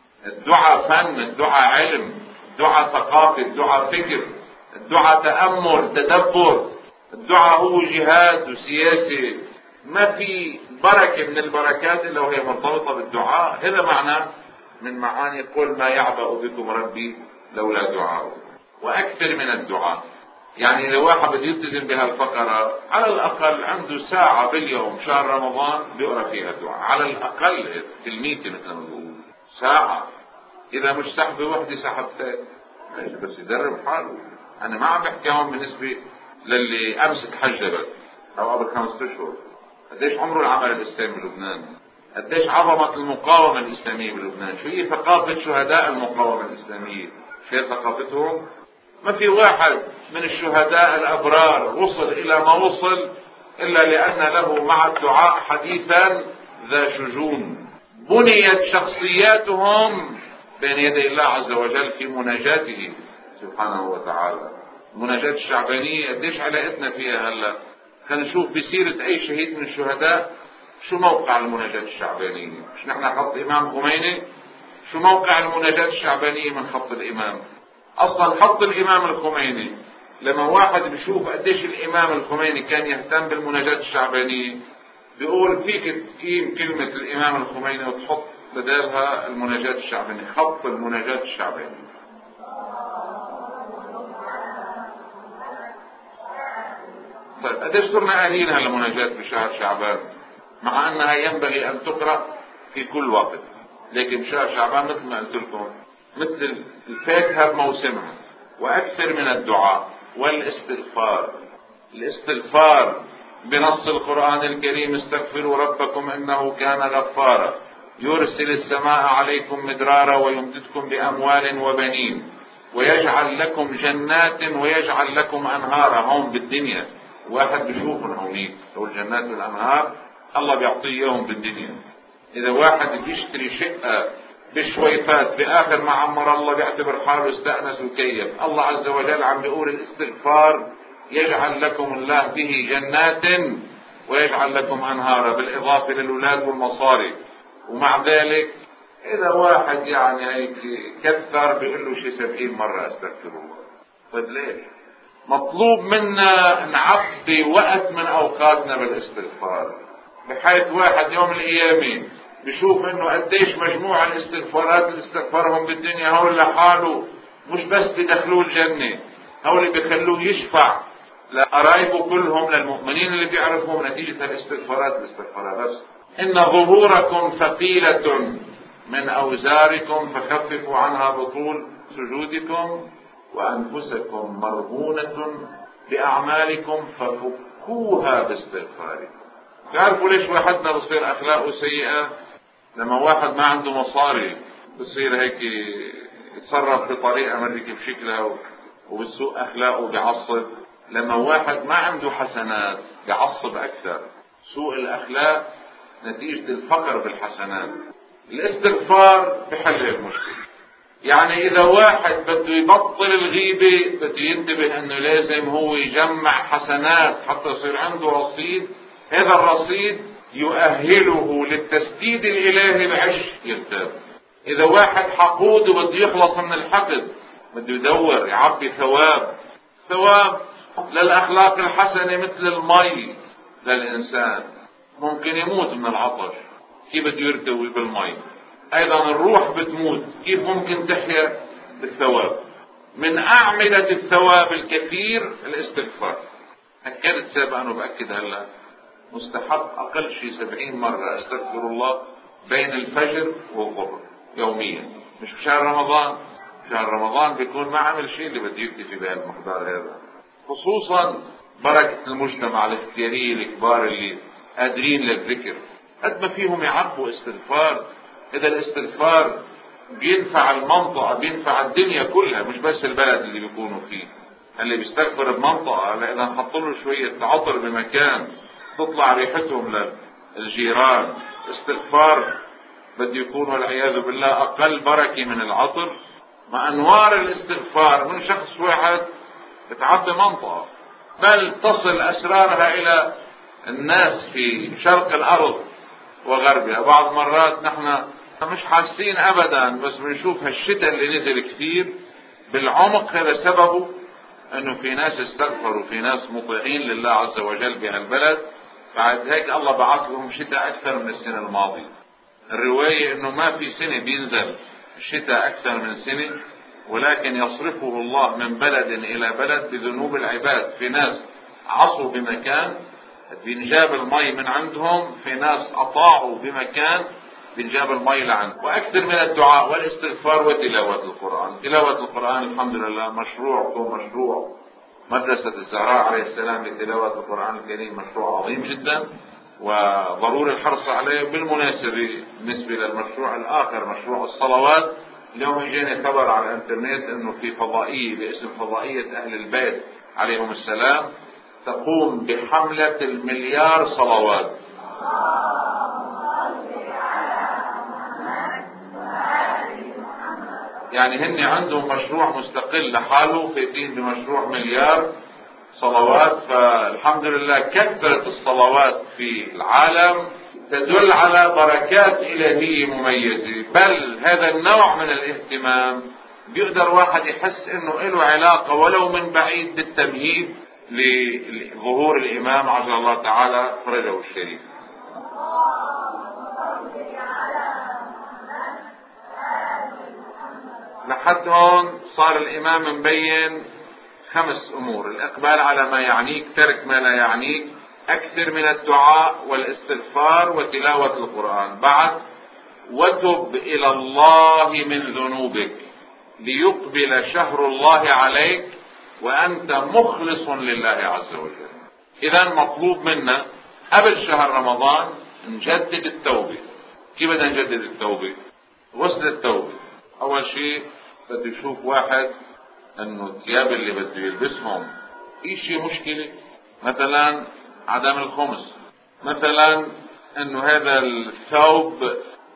Speaker 1: الدعاء فن، الدعاء علم، الدعاء ثقافة، الدعاء فكر، الدعاء تأمل تدبر، الدعاء هو جهاد وسياسة. ما في بركة من البركات إلا وهي مرتبطة بالدعاء. هذا معنى من معاني قل ما يعبأ بكم ربي لولا دعاء. وأكثر من الدعاء، يعني إذا واحد بده يلتزم بهالفقرة على الأقل عنده ساعة باليوم شهر رمضان بيقرأ فيها دعاء، على الأقل تلميذ مثل ما بنقول ساعة. إذا مش سحبة واحدة سحبتين بس يدرب حاله. أنا ما عم بحكي هون بالنسبة للي أمس تحجبت أو قبل خمسة أشهر. قديش عمره العمل الإسلامي بلبنان؟ قديش عظمة المقاومة الإسلامية بلبنان؟ شو هي ثقافة شهداء المقاومة الإسلامية؟ شو هي ثقافتهم؟ ما في واحد من الشهداء الأبرار وصل إلى ما وصل إلا لأن له مع الدعاء حديثا ذا شجون. بنيت شخصياتهم بين يدي الله عز وجل في مناجاته سبحانه وتعالى. المناجاة الشعبانية قديش علاقتنا فيها هلا؟ خلينا نشوف بسيرة أي شهيد من الشهداء شو موقع المناجاة الشعبانية. مش نحن خط إمام خميني؟ شو موقع المناجاة الشعبانية من خط الإمام؟ أصلا خط الإمام الخميني لما واحد بيشوف قديش الإمام الخميني كان يهتم بالمناجاة الشعبانية بيقول فيك تقيم كلمة الإمام الخميني وتحط بدالها المناجاة الشعبانية، خط المناجاة الشعبانية. طيب قديش صرنا آلين هالمناجاة بشهر شعبان مع أنها ينبغي أن تقرأ في كل وقت، لكن بشهر شعبان مثل ما قلت لكم مثل الفاكهة بموسمها، وأكثر من الدعاء والاستغفار. الاستغفار بنص القرآن الكريم: استغفروا ربكم إنه كان غفارا يرسل السماء عليكم مدرارا ويمددكم بأموال وبنين ويجعل لكم جنات ويجعل لكم أنهارا. هون بالدنيا واحد بيشوفهم هونيك لو الجنات والأنهار الله بيعطيه اياهم بالدنيا. إذا واحد بيشتري شقة بشويفات بآخر ما عمر الله بيعتبر حاله استأنس وكيف. الله عز وجل عم بيقول الاستغفار يجعل لكم الله به جنات ويجعل لكم أنهارا، بالإضافة للأولاد والمصاري. ومع ذلك إذا واحد يعني هيك كثر بيقول له شي سبعين مرة استغفر الله. طيب ليش؟ مطلوب منا نعبي وقت من أوقاتنا بالاستغفار، بحيث واحد يوم القيامة بشوف انه قديش مجموع الاستغفارات اللي استغفرهم بالدنيا هول لحاله مش بس بدخلوه الجنة، هول بيخلوه يشفع لقرايبه كلهم، للمؤمنين اللي بيعرفهم نتيجة الاستغفارات الاستغفارات بس. إن ظهوركم ثقيلة من أوزاركم فخففوا عنها بطول سجودكم وأنفسكم مرهونة بأعمالكم ففكوها باستغفاركم. تعرفوا ليش واحدنا بصير أخلاقه سيئة؟ لما واحد ما عنده مصاري بصير هيك يتصرف بطريقة مريك بشكلها وبالسوء أخلاقه بيعصب. لما واحد ما عنده حسنات بيعصب أكثر. سوء الأخلاق نتيجة الفقر بالحسنات. الاستغفار بحل المشكلة. يعني إذا واحد بده يبطل الغيبة بده ينتبه أنه لازم هو يجمع حسنات حتى يصير عنده رصيد. هذا الرصيد يؤهله للتسديد الإلهي بعش يغتاب. إذا واحد حقود وبده يخلص من الحقد بده يدور يعبي ثواب. ثواب للأخلاق الحسنة مثل المي للإنسان، ممكن يموت من العطش، كيف بده يرتوي بالمي؟ أيضا الروح بتموت، كيف ممكن تحيا بالثواب؟ من أعمدة الثواب الكثير الاستغفار. أكدت سابقا وبأكد هلا مستحب أقل شيء سبعين مرة أستغفر الله بين الفجر والظهر يوميا. مش في شهر رمضان، شهر رمضان بيكون ما عمل شيء اللي بده يكتفي بهالمقدار هذا. خصوصا بركة المجتمع الاختياري الكبار اللي قادرين للذكر قد ما فيهم يعبوا استغفار. إذا الاستغفار بينفع المنطقة بينفع الدنيا كلها، مش بس البلد اللي بيكونوا فيه. اللي بيستغفر بمنطقة لأن نحط له شوية عطر بمكان تطلع ريحتهم للجيران. استغفار بده يكون والعياذ بالله أقل بركة من العطر. مع أنوار الاستغفار من شخص واحد بتعبي منطقة، بل تصل أسرارها إلى الناس في شرق الأرض وغربها. بعض مرات نحن مش حاسين أبدا، بس بنشوف هالشتاء اللي نزل كثير بالعمق هذا سببه أنه في ناس استغفروا، في ناس مطيعين لله عز وجل بهالبلد، بعد هيك الله بعث لهم شتاء أكثر من السنة الماضية. الرواية أنه ما في سنة بينزل الشتاء أكثر من سنة، ولكن يصرفه الله من بلد إلى بلد بذنوب العباد. في ناس عصوا بمكان بينجاب المي من عندهم، في ناس أطاعوا بمكان بنجاب المي لعنده. وأكثر من الدعاء والاستغفار وتلاوة القرآن. تلاوة القرآن الحمد لله مشروع ثم مشروع. مدرسة الزهراء عليه السلام لتلاوة القرآن الكريم مشروع عظيم جدا، وضروري الحرص عليه. بالمناسبة بالنسبة للمشروع الآخر مشروع الصلوات، اليوم اجاني خبر على الانترنت انه في فضائية باسم فضائية اهل البيت عليهم السلام تقوم بحملة المليار صلوات. يعني هن عندهم مشروع مستقل لحاله، فايتين بمشروع مليار صلوات. فالحمد لله كثرة الصلوات في العالم تدل على بركات إلهية مميزة. بل هذا النوع من الاهتمام بيقدر واحد يحس انه له علاقة ولو من بعيد بالتمهيد لظهور الإمام عجل الله تعالى فرجه الشريف. لحد هون صار الإمام مبين خمس أمور: الإقبال على ما يعنيك، ترك ما لا يعنيك، أكثر من الدعاء والاستغفار وتلاوة القرآن. بعد: وتب إلى الله من ذنوبك ليقبل شهر الله عليك وأنت مخلص لله عز وجل. إذن مطلوب منا قبل شهر رمضان نجدد التوبة. كيف بدنا نجدد التوبة؟ وصل التوبة أول شيء بده يشوف واحد انه الثياب اللي بده يلبسهم اشي مشكلة، مثلا عدم الخمس، مثلا انه هذا الثوب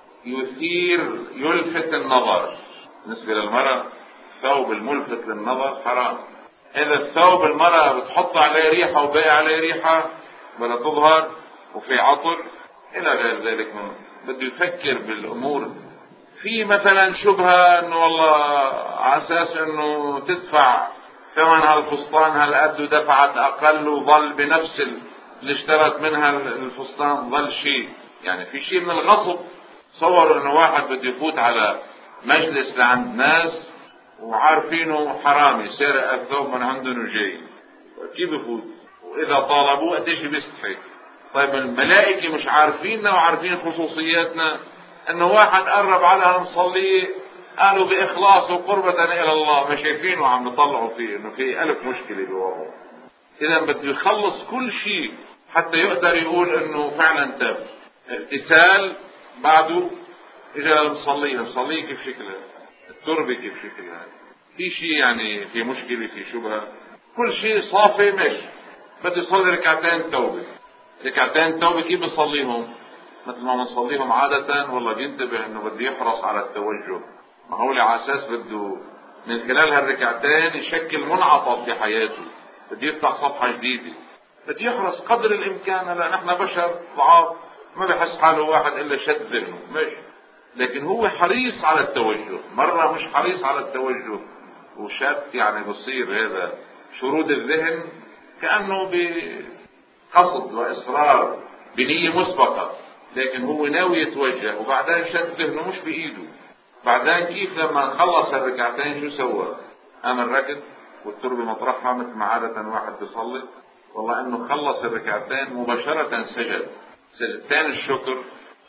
Speaker 1: يثير يلفت النظر. بالنسبة للمرأة الثوب الملفت للنظر حرام. هذا الثوب المرأة بتحط عليه ريحة وباقي عليه ريحة بدها تظهر وفي عطر الى غير ذلك. من بده يفكر بالامور. في مثلا شبهة انه والله على اساس انه تدفع ثمن هالفستان هالقد ودفعت اقل وظل بنفس اللي اشترت منها الفستان ظل شيء، يعني في شيء من الغصب. تصوروا انه واحد بده يفوت على مجلس لعند ناس وعارفينه حرامي سارق الثوب من عندهم وجاي، كيف يفوت؟ واذا طالبوه قديش بيستحي؟ طيب الملائكة مش عارفيننا وعارفين خصوصياتنا؟ انه واحد قرب على مصليه قالوا باخلاص وقربة الى الله، ما شايفينه عم يطلعوا فيه انه في الف مشكلة بوضعه. اذا بده يخلص كل شيء حتى يقدر يقول انه فعلا تاب. اغتسال بعده اجى المصليه، المصليه كيف شكلها؟ التربة كيف شكلها؟ في شيء يعني في مشكلة في شبهة؟ كل شيء صافي ماشي. بده يصلي ركعتين توبة. ركعتين توبة كيف بيصليهم؟ مثل ما بنصليهم عادة. والله بينتبه انه بده يحرص على التوجه. ما هو على اساس بده من خلال هالركعتين يشكل منعطف في حياته، بده يفتح صفحة جديدة، بده يحرص قدر الامكان. هلا نحن بشر ضعاف ما بحس حاله واحد الا شد ذهنه ماشي، لكن هو حريص على التوجه. مرة مش حريص على التوجه وشد يعني بصير هذا شرود الذهن كأنه بقصد وإصرار بنية مسبقة، لكن هو ناوي يتوجه وبعدين شد ذهنه مش بإيده. بعدين كيف لما خلص الركعتين شو سوى؟ قام الركض والتربة مطرحها مثل ما عادة واحد بيصلي. والله انه خلص الركعتين مباشرة سجد. سجدتين الشكر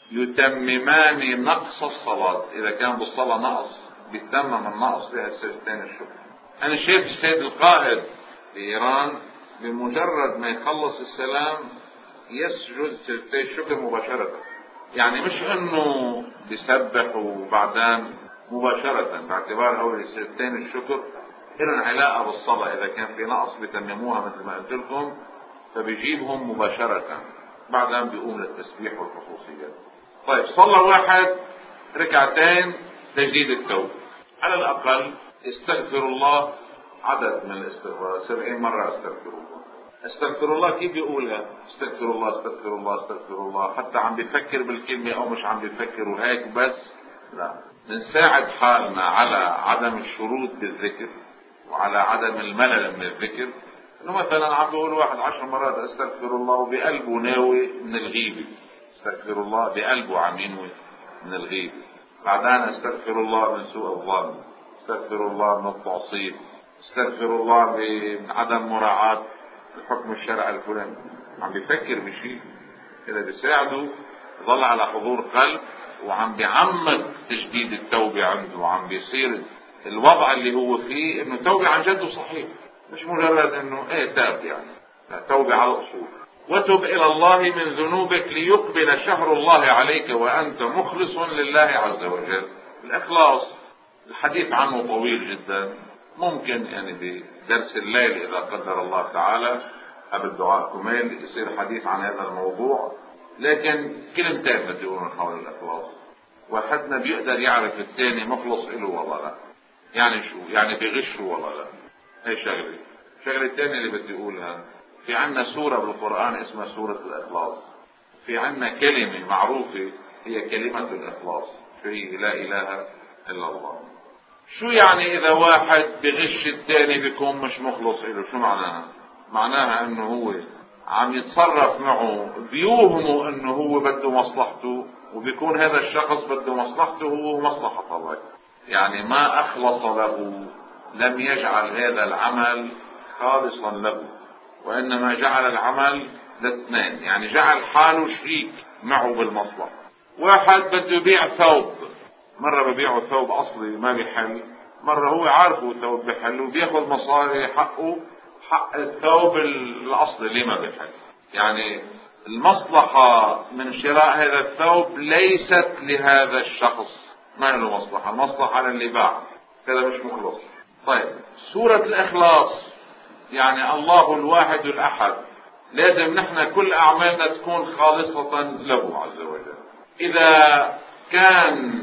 Speaker 1: يتممان نقص الصلاة. اذا كان بالصلاة نقص بيتمم النقص فيها السجدتين الشكر. انا شايف السيد القائد في ايران بمجرد ما يخلص السلام يسجد سجدتين الشكر مباشرة. يعني مش انه بيسبح وبعدين مباشرة، باعتبار اول سجدتين الشكر لهم علاقة بالصلاة. اذا كان في نقص بيتمموها مثل ما قلت لكم فبيجيبهم مباشرة، بعدين بيقوم للتسبيح والخصوصيات. طيب صلى واحد ركعتين تجديد التوبة، على الاقل استغفر الله عدد من الاستغفار، سبعين مرة استغفر الله. استغفر الله كيف بيقولها؟ استغفر الله استغفر الله استغفر الله، حتى عم بيفكر بالكلمة او مش عم بيفكر وهيك بس؟ لا، بنساعد حالنا على عدم الشرود بالذكر وعلى عدم الملل من الذكر. انه مثلا عم بيقول واحد عشر مرات استغفر الله وبقلبه ناوي من الغيبة، استغفر الله بقلبه عم ينوي من الغيبة. بعدين استغفر الله من سوء الظن، استغفر الله من التعصيب، استغفر الله من عدم مراعاة الحكم الشرعي الفلاني. عم بيفكر بشيء كده بيساعده يظل على حضور قلب وعم بيعمق تجديد التوبة عنده، وعم بيصير الوضع اللي هو فيه انه توبة عن جد صحيح، مش مجرد انه ايه تاب يعني، لا، توبة على الاصول. وتب الى الله من ذنوبك ليقبل شهر الله عليك وانت مخلص لله عز وجل. الاخلاص الحديث عنه طويل جدا، ممكن يعني بدرس الليل اذا قدر الله تعالى قبل دعاء كميل يصير حديث عن هذا الموضوع، لكن كلمتين بدي اقولهم حول الاخلاص. واحدنا بيقدر يعرف الثاني مخلص له ولا لا، يعني شو يعني بيغشه ولا لا، هي شغله. الشغله الثانيه اللي بدي اقولها، في عنا سوره بالقران اسمها سوره الاخلاص، في عنا كلمه معروفه هي كلمه الاخلاص، في لا اله الا الله. شو يعني اذا واحد بغش الثاني بيكون مش مخلص له؟ شو معناها؟ معناها انه هو عم يتصرف معه بيوهمه انه هو بده مصلحته، وبيكون هذا الشخص بده مصلحته هو مصلحة الله، يعني ما اخلص له، لم يجعل هذا العمل خالصا له، وانما جعل العمل لاثنين، يعني جعل حاله شريك معه بالمصلحة. واحد بده يبيع ثوب، مرة ببيعه ثوب اصلي ما بيحل، مرة هو عارفه ثوب بيحل وبياخذ مصاري حقه حق الثوب الاصلي اللي ما بيحل. يعني المصلحة من شراء هذا الثوب ليست لهذا الشخص، ما له مصلحة، المصلحة على اللي باع، هذا مش مخلص. طيب سورة الإخلاص يعني الله الواحد الأحد، لازم نحن كل أعمالنا تكون خالصة له عز وجل. إذا كان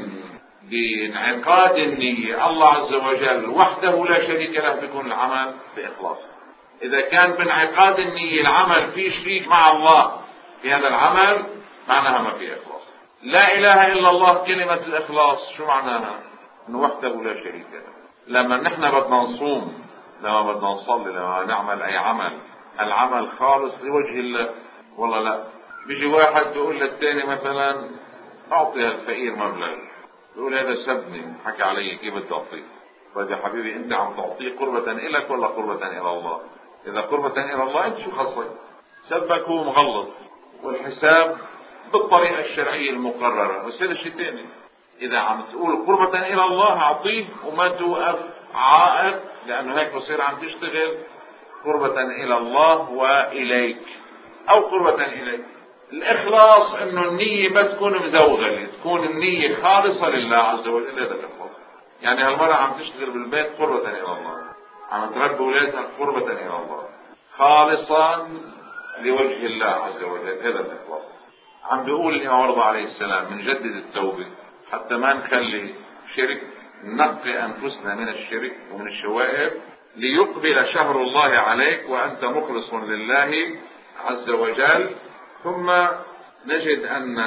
Speaker 1: بانعقاد النية الله عز وجل وحده لا شريك له بيكون العمل بإخلاص. إذا كان بانعقاد النية العمل فيه شريك مع الله في هذا العمل معناها ما في إخلاص. لا إله إلا الله كلمة الإخلاص شو معناها؟ إنه وحده لا شريك له. لما نحن بدنا نصوم، لما بدنا نصلي، لما نعمل أي عمل، العمل خالص لوجه الله والله لا. بيجي واحد بيقول للتاني مثلا أعطي الفقير مبلغ، بيقول هذا سبني حكى علي كيف بدي أعطيه. طيب يا حبيبي أنت عم تعطيه قربة إلك ولا قربة إلى الله؟ إذا قربة إلى الله أنت شو خصك؟ سبك هو مغلط، والحساب بالطريقة الشرعية المقررة، بس هذا شيء ثاني. إذا عم تقول قربة إلى الله أعطيه وما توقف عائق، لأنه هيك بصير عم تشتغل قربة إلى الله وإليك أو قربة إليك. الإخلاص إنه النية ما تكون مزوغلة، تكون النية خالصة لله عز وجل، هذا الإخلاص. يعني هالمرة عم تشتغل بالبيت قربة إلى الله، عم تربي أولادها قربة إلى الله خالصا لوجه الله عز وجل، هذا الإخلاص. عم بيقول الإمام رضا عليه السلام من جدد التوبة حتى ما نخلي شرك، نقي أنفسنا من الشرك ومن الشوائب، ليقبل شهر الله عليك وأنت مخلص لله عز وجل. ثم نجد أن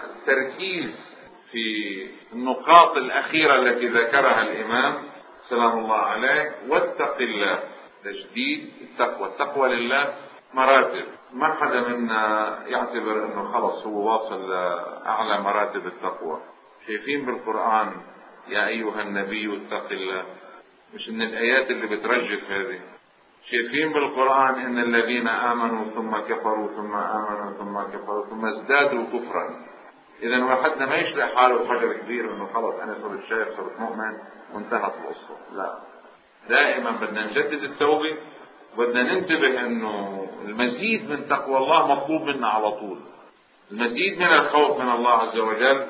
Speaker 1: التركيز في النقاط الأخيرة التي ذكرها الإمام سلام الله عليه، واتق الله، تجديد التقوى. التقوى لله مراتب، ما حدا منا يعتبر انه خلص هو واصل لاعلى مراتب التقوى. شايفين بالقرآن يا ايها النبي اتق الله، مش من الايات اللي بترجف هذه. شايفين بالقرآن ان الذين امنوا ثم كفروا ثم امنوا ثم كفروا ثم ازدادوا كفرا. اذا واحدنا ما يشلح حاله بحجر كبير انه خلص انا صرت شايف صرت مؤمن وانتهت القصة، لا. دائما بدنا نجدد التوبة، بدنا ننتبه انه المزيد من تقوى الله مطلوب منا على طول، المزيد من الخوف من الله عز وجل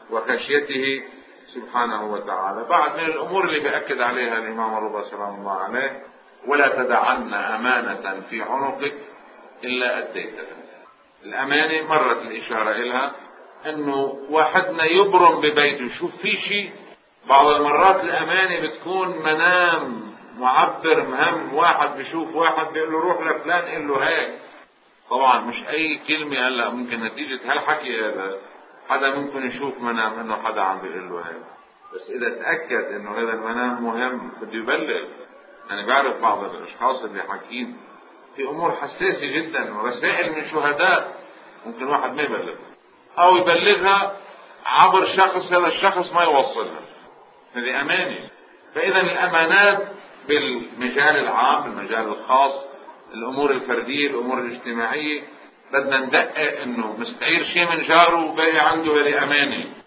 Speaker 1: وخشيته سبحانه وتعالى. بعد من الامور اللي بأكد عليها الامام الرضا سلام الله عليه، ولا تدعن امانة في عنقك الا اديتها. الامانة مرت الاشارة الها انه واحدنا يبرم ببيته. شوف في شيء بعض المرات الامانة بتكون منام معبر مهم، واحد بيشوف واحد بيقول له روح لفلان قل له هيك. طبعا مش اي كلمة، هلا ممكن نتيجة هالحكي هذا حدا ممكن يشوف منام انه حدا عم بيقول له هيك، بس اذا تأكد انه هذا المنام مهم بده يبلغ. يعني بعرف بعض الاشخاص اللي حاكين في امور حساسة جدا ورسائل من شهداء ممكن واحد ما يبلغ او يبلغها عبر شخص هذا الشخص ما يوصلها، هذه امانة. فاذا الامانات بالمجال العام بالمجال الخاص، الامور الفردية الامور الاجتماعية، بدنا ندقق انه مستعير شيء من جاره وباقي عنده هذه امانة.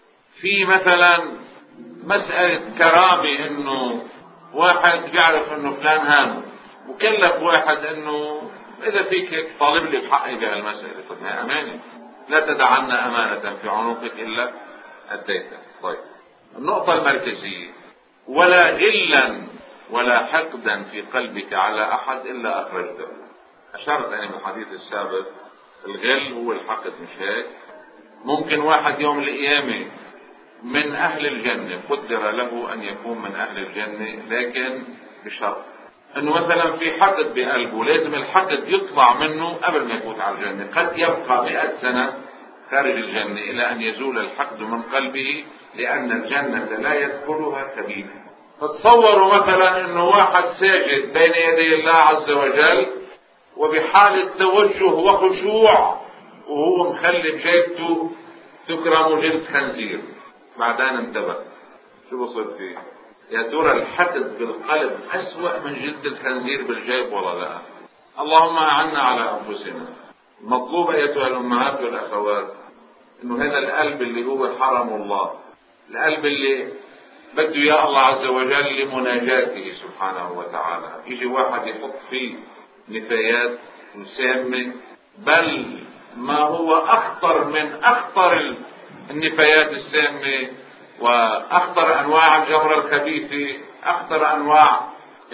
Speaker 1: في مثلا مسألة كرامة، انه واحد بيعرف انه فلان هان مكلف واحد انه اذا فيك هيك طالب لي بحقي بهالمسألة. طب ما امانة، لا تدعن امانة في عنقك الا اديتها. طيب النقطة المركزية: ولا غلا ولا حقدا في قلبك على احد الا اخرجته. اشرت انا بالحديث السابق الغل هو الحقد، مش هيك؟ ممكن واحد يوم القيامة من اهل الجنة، قدر له ان يكون من اهل الجنة، لكن بشرط انه مثلا في حقد بقلبه، لازم الحقد يطلع منه قبل ما يفوت على الجنة. قد يبقى مئة سنة خارج الجنة الى ان يزول الحقد من قلبه، لان الجنة لا يدخلها كبير. فتصوروا مثلا انه واحد ساجد بين يدي الله عز وجل وبحالة توجه وخشوع، وهو مخلي بجيبته تكرم جلد خنزير، بعدين انتبه شو بصير فيه؟ يا ترى الحقد بالقلب أسوأ من جلد الخنزير بالجيب ولا لا؟ اللهم أعنا على أنفسنا. مطلوب أيتها الأمهات والأخوات إنه هذا القلب اللي هو حرم الله، القلب اللي بده يا الله عز وجل لمناجاته سبحانه وتعالى، يجي واحد يحط فيه نفايات مسامة، بل ما هو أخطر من أخطر النفايات السامة وأخطر أنواع الجمرة الخبيثة، أخطر أنواع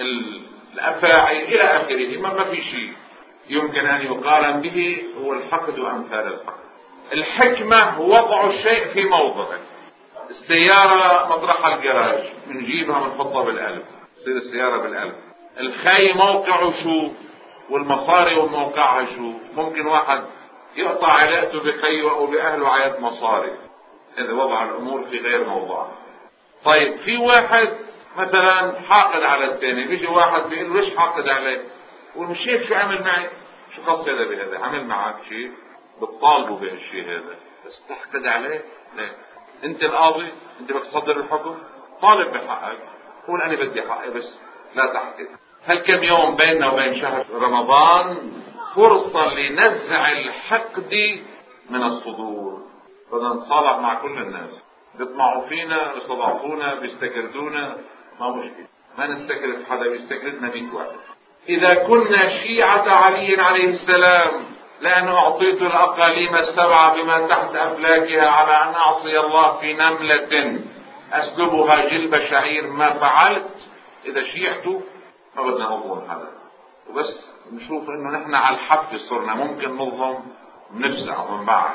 Speaker 1: الأفاعي إلى آخره. ما في شيء يمكن أن يقارن به هو الحقد وأمثال الحقد. الحكمة وضع الشيء في موضعه. السيارة مطرحها الجراج، بنجيبها بنحطها بالقلب، تصير السيارة بالقلب. الخي موقعه شو، والمصاري وموقعها شو. ممكن واحد يقطع علاقته بخيه او باهله عيات مصاري، هذا وضع الامور في غير موضعها. طيب في واحد مثلا حاقد على الثاني، بيجي واحد بيقول له ليش حاقد عليه؟ بقول مش شايف شو عمل معي؟ شو خص هذا بهذا؟ عمل معك شيء بتطالبه بهالشيء هذا، بس تحقد عليه؟ لا. انت القاضي، انت بدك تصدر الحكم، طالب بحقك، قول انا بدي حقي بس لا تحقد. هالكم يوم بيننا وبين شهر رمضان فرصة لنزع الحقد من الصدور. بدنا نتصالح مع كل الناس، بيطمعوا فينا، بيستضعفونا، بيستكردونا، ما مشكلة، ما نستكرد حدا، بيستكردنا مئة واحد. إذا كنا شيعة علي عليه السلام لأنه أعطيت الأقاليم السبعة بما تحت أفلاكها على أن أعصي الله في نملة أسلبها جلب شعير، ما فعلت. إذا شيعته ما بدنا نظلم حدا، وبس نشوف إنه نحن على الحق صرنا ممكن نظلم، نفزع ونبعد.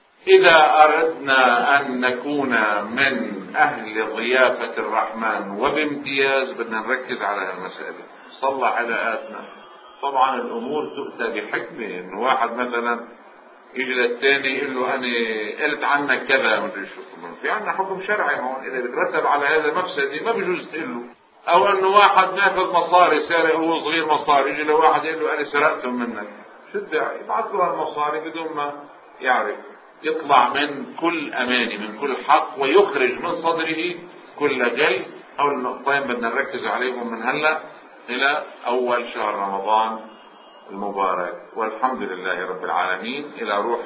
Speaker 1: إذا أردنا أن نكون من أهل ضيافة الرحمن وبامتياز بدنا نركز على هالمسألة، نصلح علاقاتنا. طبعا الأمور تؤتى بحكمة، إنه واحد مثلا يجي للثاني يقول له أنا قلت عنك كذا، مدري شو، في عنا حكم شرعي هون، إذا بترتب على هذا مفسدة ما بيجوز تقول له. أو إنه واحد ناخذ مصاري، سارق هو صغير مصاري، يجي لواحد يقول له أنا سرقتهم منك، شو الداعي؟ يبعث له المصاري بدون ما يعرف، يطلع من كل أماني، من كل حق، ويخرج من صدره كل جل. أو النقطتين بدنا نركز عليهم من هلا إلى أول شهر رمضان المبارك. والحمد لله رب العالمين. إلى روح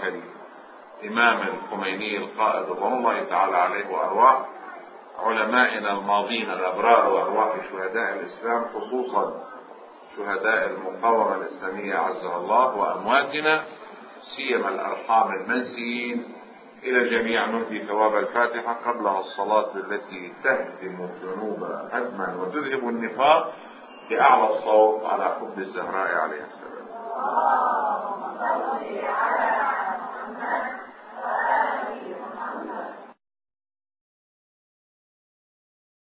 Speaker 1: الإمام الخميني القائد رضوان الله تعالى عليه، وأرواح علمائنا الماضين الأبرار، وأرواح شهداء الإسلام خصوصا شهداء المقاومة الإسلامية عزها الله، وأمواتنا سيما الأرحام المنسيين. إلى الجميع نهدي ثواب الفاتحة قبلها الصلاة التي تهدم الذنوب هدما وتذهب النفاق بأعلى الصوت على حب الزهراء عليه السلام.